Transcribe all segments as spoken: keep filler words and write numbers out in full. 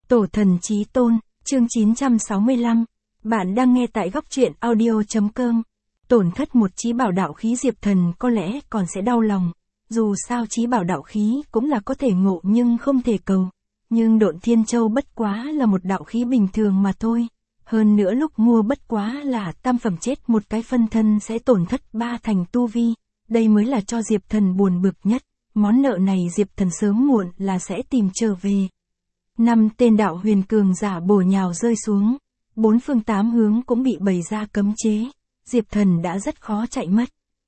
Tổ thần chí tôn, chương chín trăm sáu mươi lăm. Bạn đang nghe tại góc truyện audio.com. Tổn thất một chí bảo đạo khí Diệp Thần có lẽ còn sẽ đau lòng. Dù sao chí bảo đạo khí cũng là có thể ngộ nhưng không thể cầu. Nhưng Độn Thiên Châu bất quá là một đạo khí bình thường mà thôi. Hơn nữa lúc mua bất quá là tam phẩm chết một cái phân thân sẽ tổn thất ba thành tu vi. Đây mới là cho Diệp Thần buồn bực nhất. Món nợ này Diệp Thần sớm muộn là sẽ tìm trở về. Năm tên đạo huyền cường giả bổ nhào rơi xuống. Bốn phương tám hướng cũng bị bày ra cấm chế. Diệp Thần đã rất khó chạy mất.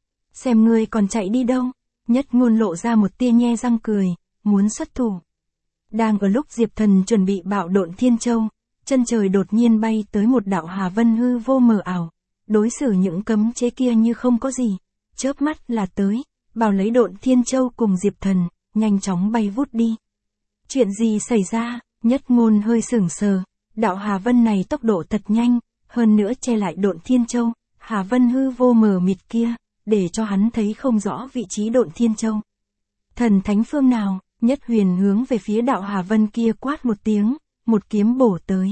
Xem ngươi còn chạy đi đâu. Nhất Ngôn lộ ra một tia nhe răng cười, muốn xuất thủ. Đang ở lúc Diệp Thần chuẩn bị bạo Độn Thiên Châu, chân trời đột nhiên bay tới một đạo hà vân hư vô mờ ảo. Đối xử những cấm chế kia như không có gì. Chớp mắt là tới, bảo lấy Độn Thiên Châu cùng Diệp Thần, nhanh chóng bay vút đi. Chuyện gì xảy ra? Nhất Ngôn hơi sửng sờ. Đạo hà vân này tốc độ thật nhanh, hơn nữa che lại Độn Thiên Châu, hà vân hư vô mờ mịt kia, để cho hắn thấy không rõ vị trí Độn Thiên Châu. Thần thánh phương nào? Nhất Huyền hướng về phía đạo hà vân kia quát một tiếng, một kiếm bổ tới.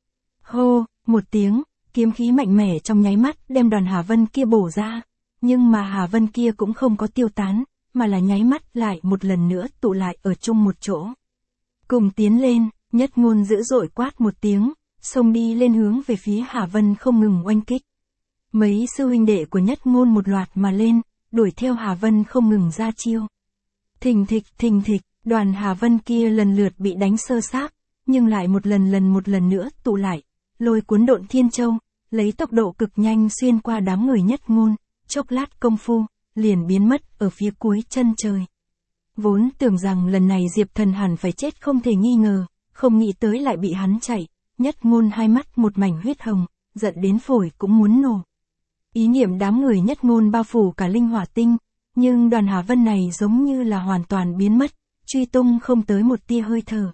Hô, một tiếng, kiếm khí mạnh mẽ trong nháy mắt đem đoàn hà vân kia bổ ra, nhưng mà hà vân kia cũng không có tiêu tán, mà là nháy mắt lại một lần nữa tụ lại ở chung một chỗ. Cùng tiến lên, Nhất Ngôn dữ dội quát một tiếng, xông đi lên hướng về phía hà vân không ngừng oanh kích. Mấy sư huynh đệ của Nhất Ngôn một loạt mà lên, đuổi theo hà vân không ngừng ra chiêu. Thình thịch thình thịch, đoàn hà vân kia lần lượt bị đánh sơ xác, nhưng lại một lần lần một lần nữa tụ lại, lôi cuốn Độn Thiên Châu, lấy tốc độ cực nhanh xuyên qua đám người Nhất Ngôn, chốc lát công phu, liền biến mất ở phía cuối chân trời. Vốn tưởng rằng lần này Diệp Thần hẳn phải chết không thể nghi ngờ, không nghĩ tới lại bị hắn chạy. Nhất Ngôn hai mắt một mảnh huyết hồng, giận đến phổi cũng muốn nổ. Ý niệm đám người Nhất Ngôn bao phủ cả linh hỏa tinh, nhưng đoàn hà vân này giống như là hoàn toàn biến mất, truy tung không tới một tia hơi thở.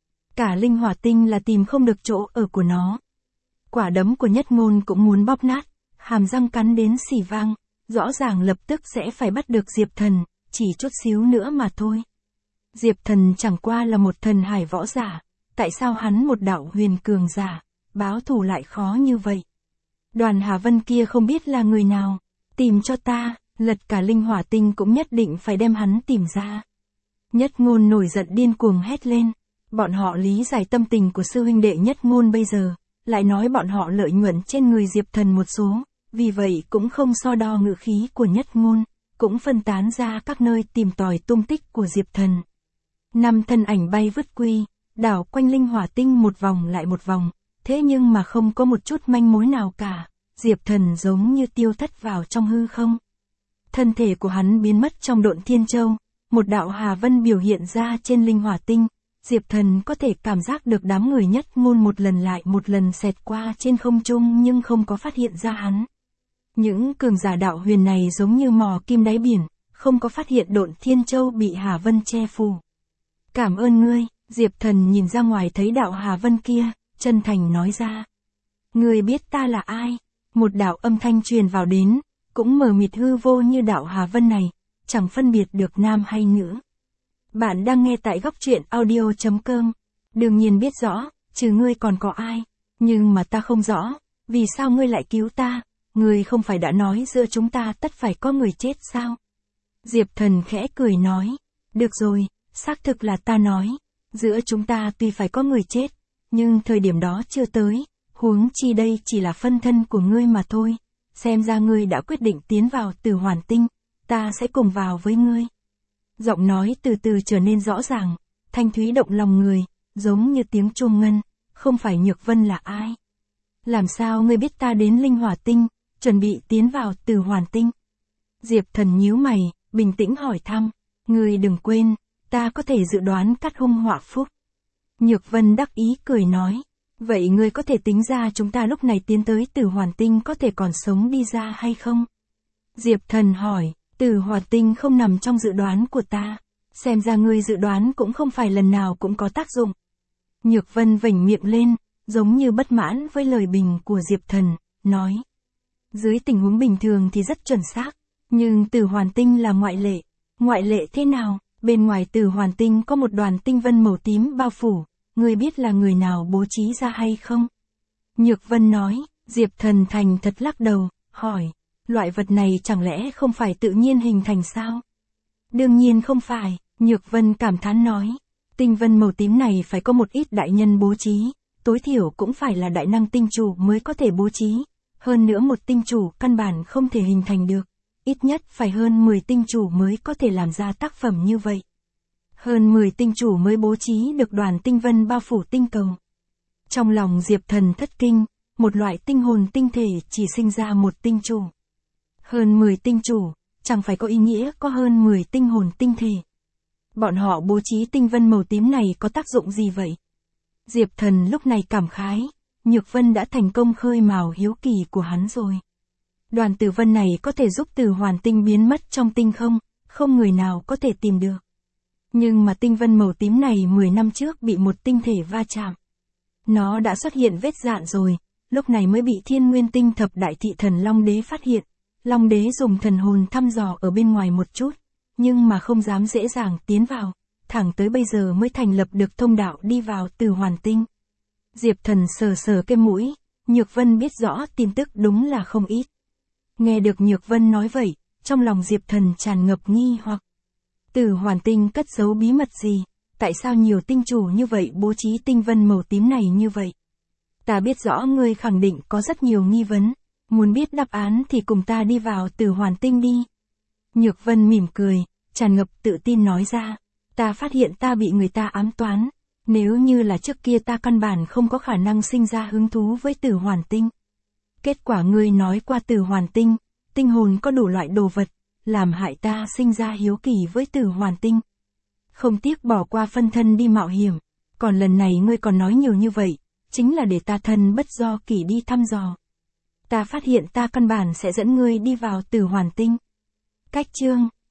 Cả linh hỏa tinh là tìm không được chỗ ở của nó. Quả đấm của Nhất Ngôn cũng muốn bóp nát, hàm răng cắn đến xỉ vang, rõ ràng lập tức sẽ phải bắt được Diệp Thần, chỉ chút xíu nữa mà thôi. Diệp Thần chẳng qua là một thần hải võ giả, tại sao hắn một đạo huyền cường giả, báo thù lại khó như vậy? Đoàn hà vân kia không biết là người nào, tìm cho ta, lật cả linh hỏa tinh cũng nhất định phải đem hắn tìm ra. Nhất Ngôn nổi giận điên cuồng hét lên, bọn họ lý giải tâm tình của sư huynh đệ Nhất Ngôn bây giờ, lại nói bọn họ lợi nhuận trên người Diệp Thần một số, vì vậy cũng không so đo ngự khí của Nhất Ngôn, cũng phân tán ra các nơi tìm tòi tung tích của Diệp Thần. Năm thân ảnh bay vứt quy, đảo quanh linh hỏa tinh một vòng lại một vòng, thế nhưng mà không có một chút manh mối nào cả, Diệp Thần giống như tiêu thất vào trong hư không. Thân thể của hắn biến mất trong Độn Thiên Châu, một đạo hà vân biểu hiện ra trên linh hỏa tinh, Diệp Thần có thể cảm giác được đám người Nhất Ngôn một lần lại một lần xẹt qua trên không trung nhưng không có phát hiện ra hắn. Những cường giả đạo huyền này giống như mò kim đáy biển, không có phát hiện Độn Thiên Châu bị hà vân che phủ. Cảm ơn ngươi, Diệp Thần nhìn ra ngoài thấy đạo hà vân kia, chân thành nói ra. Ngươi biết ta là ai? Một đạo âm thanh truyền vào đến, cũng mờ mịt hư vô như đạo hà vân này, chẳng phân biệt được nam hay nữ. Bạn đang nghe tại góc truyện audio.com. Đương nhiên biết rõ, trừ ngươi còn có ai, nhưng mà ta không rõ, vì sao ngươi lại cứu ta, ngươi không phải đã nói giữa chúng ta tất phải có người chết sao? Diệp Thần khẽ cười nói, được rồi, xác thực là ta nói, giữa chúng ta tuy phải có người chết, nhưng thời điểm đó chưa tới, huống chi đây chỉ là phân thân của ngươi mà thôi, xem ra ngươi đã quyết định tiến vào Tử Hoàn Tinh, ta sẽ cùng vào với ngươi. Giọng nói từ từ trở nên rõ ràng, thanh thúy động lòng người, giống như tiếng chuông ngân, không phải Nhược Vân là ai? Làm sao ngươi biết ta đến linh hỏa tinh, chuẩn bị tiến vào Tử Hoàn Tinh? Diệp Thần nhíu mày, bình tĩnh hỏi thăm, ngươi đừng quên, ta có thể dự đoán cắt hung họa phúc. Nhược Vân đắc ý cười nói, vậy ngươi có thể tính ra chúng ta lúc này tiến tới Tử Hoàn Tinh có thể còn sống đi ra hay không? Diệp Thần hỏi, Tử Hoàn Tinh không nằm trong dự đoán của ta, xem ra ngươi dự đoán cũng không phải lần nào cũng có tác dụng. Nhược Vân vểnh miệng lên, giống như bất mãn với lời bình của Diệp Thần, nói. Dưới tình huống bình thường thì rất chuẩn xác, nhưng Tử Hoàn Tinh là ngoại lệ. Ngoại lệ thế nào? Bên ngoài Tử Hoàn Tinh có một đoàn tinh vân màu tím bao phủ, ngươi biết là người nào bố trí ra hay không? Nhược Vân nói, Diệp Thần thành thật lắc đầu, hỏi, loại vật này chẳng lẽ không phải tự nhiên hình thành sao? Đương nhiên không phải, Nhược Vân cảm thán nói, tinh vân màu tím này phải có một ít đại nhân bố trí, tối thiểu cũng phải là đại năng tinh chủ mới có thể bố trí, hơn nữa một tinh chủ căn bản không thể hình thành được, ít nhất phải hơn mười tinh chủ mới có thể làm ra tác phẩm như vậy. Hơn mười tinh chủ mới bố trí được đoàn tinh vân bao phủ tinh cầu. Trong lòng Diệp Thần thất kinh, một loại tinh hồn tinh thể chỉ sinh ra một tinh chủ. Hơn mười tinh chủ, chẳng phải có ý nghĩa có hơn mười tinh hồn tinh thể. Bọn họ bố trí tinh vân màu tím này có tác dụng gì vậy? Diệp Thần lúc này cảm khái, Nhược Vân đã thành công khơi mào hiếu kỳ của hắn rồi. Đoàn tử vân này có thể giúp Tử Hoàn Tinh biến mất trong tinh không, không người nào có thể tìm được. Nhưng mà tinh vân màu tím này mười năm trước bị một tinh thể va chạm. Nó đã xuất hiện vết rạn rồi, lúc này mới bị Thiên Nguyên Tinh thập đại thị thần Long Đế phát hiện. Long Đế dùng thần hồn thăm dò ở bên ngoài một chút, nhưng mà không dám dễ dàng tiến vào, thẳng tới bây giờ mới thành lập được thông đạo đi vào Tử Hoàn Tinh. Diệp Thần sờ sờ cái mũi, Nhược Vân biết rõ tin tức đúng là không ít. Nghe được Nhược Vân nói vậy, trong lòng Diệp Thần tràn ngập nghi hoặc. Tử Hoàn Tinh cất giấu bí mật gì? Tại sao nhiều tinh chủ như vậy bố trí tinh vân màu tím này như vậy? Ta biết rõ ngươi khẳng định có rất nhiều nghi vấn, muốn biết đáp án thì cùng ta đi vào Tử Hoàn Tinh đi. Nhược Vân mỉm cười, tràn ngập tự tin nói ra, ta phát hiện ta bị người ta ám toán, nếu như là trước kia ta căn bản không có khả năng sinh ra hứng thú với Tử Hoàn Tinh. Kết quả ngươi nói qua Tử Hoàn Tinh, tinh hồn có đủ loại đồ vật, làm hại ta sinh ra hiếu kỳ với Tử Hoàn Tinh. Không tiếc bỏ qua phân thân đi mạo hiểm, còn lần này ngươi còn nói nhiều như vậy, chính là để ta thân bất do kỷ đi thăm dò. Ta phát hiện ta căn bản sẽ dẫn ngươi đi vào Tử Hoàn Tinh. Cách chương